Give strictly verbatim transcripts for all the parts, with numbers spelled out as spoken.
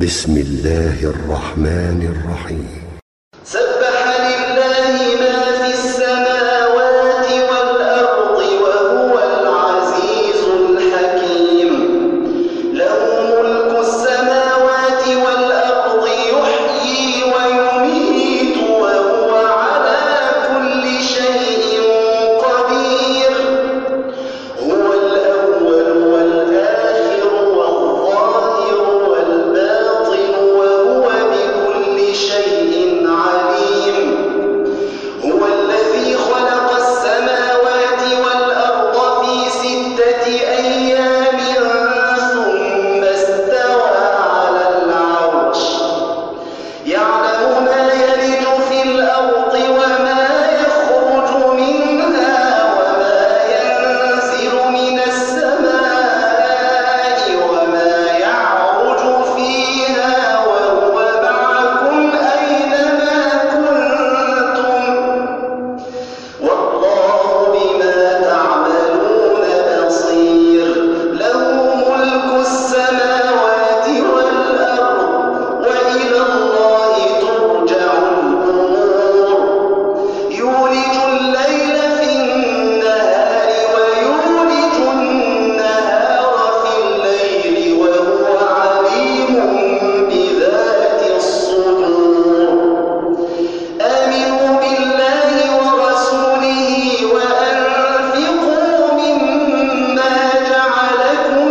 بسم الله الرحمن الرحيم. سبح لله ما في السماوات والأرض وهو العزيز الحكيم. له ملك السماوات والأرض يحيي ويميت وهو على كل شيء قدير. هو الأول والآخر والظاهر والباطن وهو بكل شيء عليم. هو الذي خلق السماوات والأرض في ستة أيام ثم استوى على العرش يعلم ما يلج في الأرض وما يخرج منها وما ينزل من السماء وما يعرج فيها وهو معكم أينما كنتم والله بما تعملون بصير. له ملك السماوات والأرض وإلى الله ترجع الأمور. يولج الليل في النهار ويولج النهار في الليل وهو عليم بذات الصدور. آمنوا بالله ورسوله وأنفقوا مما جعلكم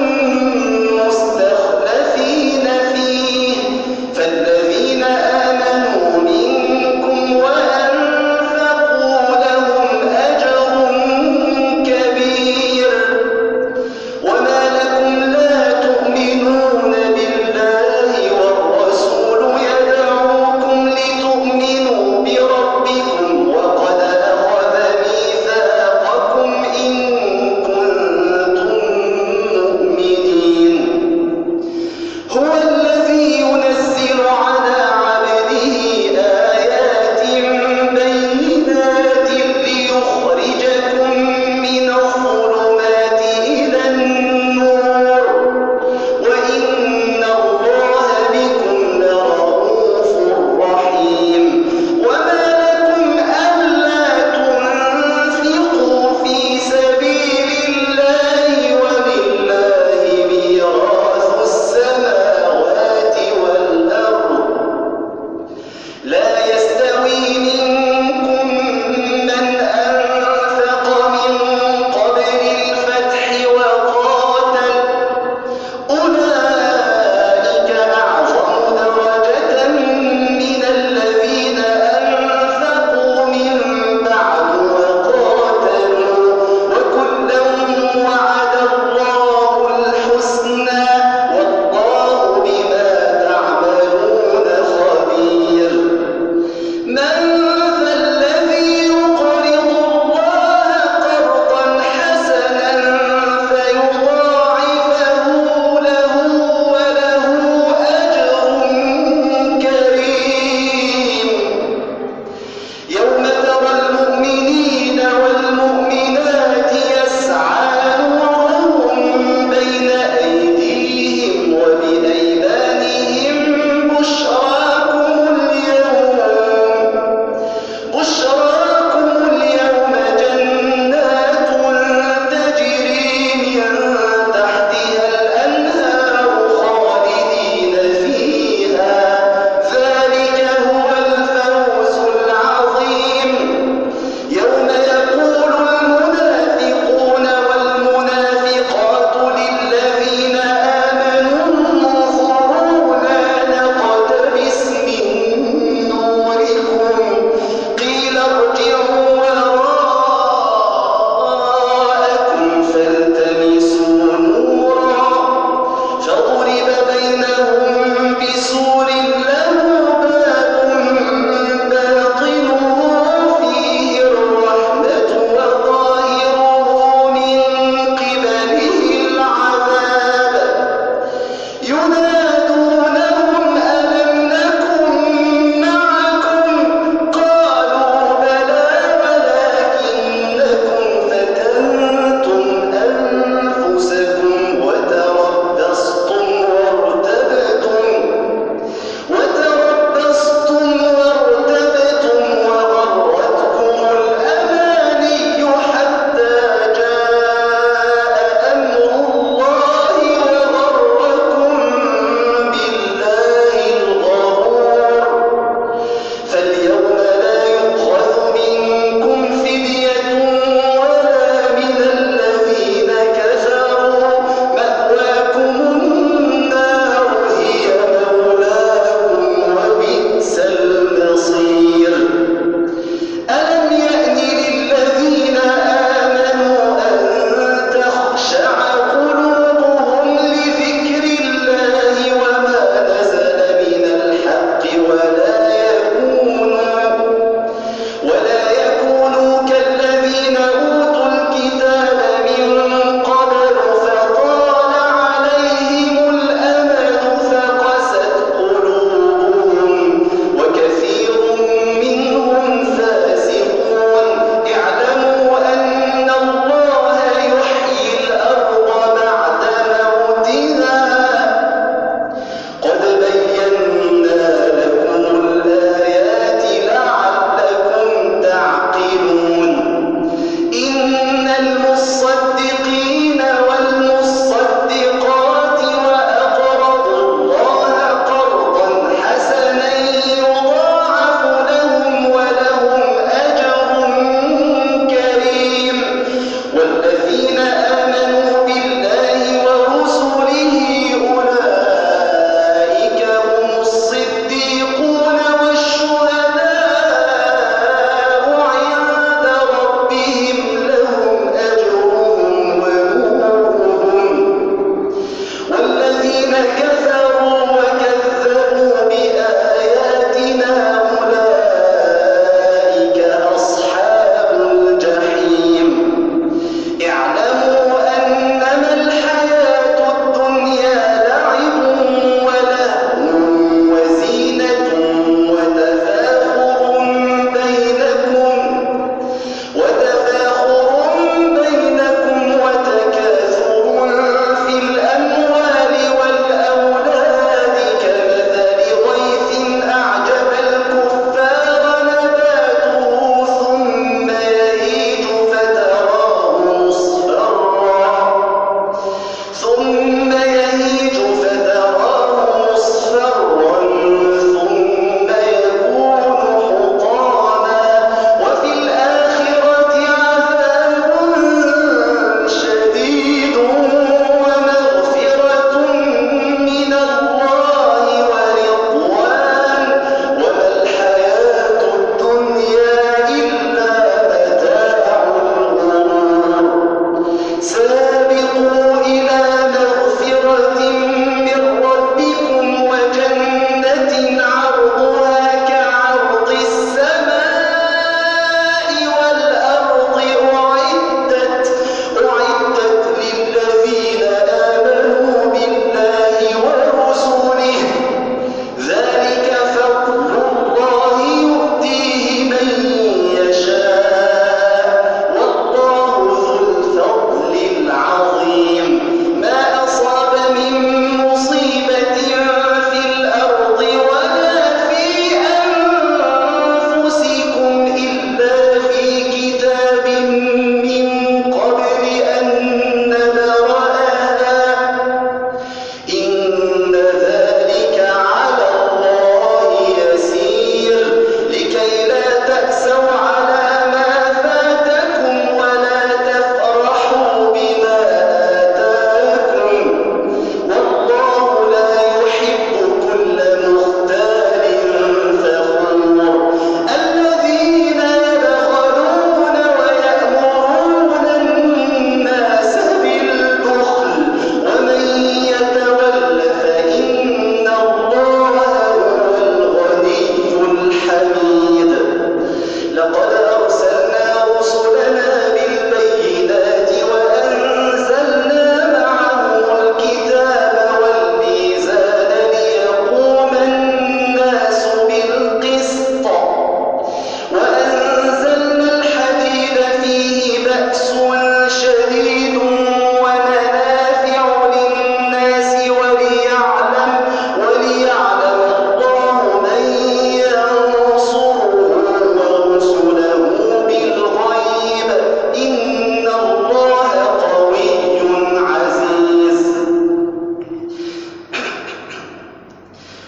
مستخلفين فيه فالذين آمنوا منكم وأنفقوا لهم أجر كبير. وما لكم لا تؤمنون بالله والرسول يدعوكم لتؤمنوا بربكم وقد أخذ ميثاقكم إن كنتم مؤمنين. هو الذي ينزل على عبده آيات بينات ليخرجكم من الظلمات إلى النور وإن الله بكم لرءوف رحيم. وما لكم ألا تنفقوا في سبيل الله ولله ميراث السماوات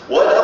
ولو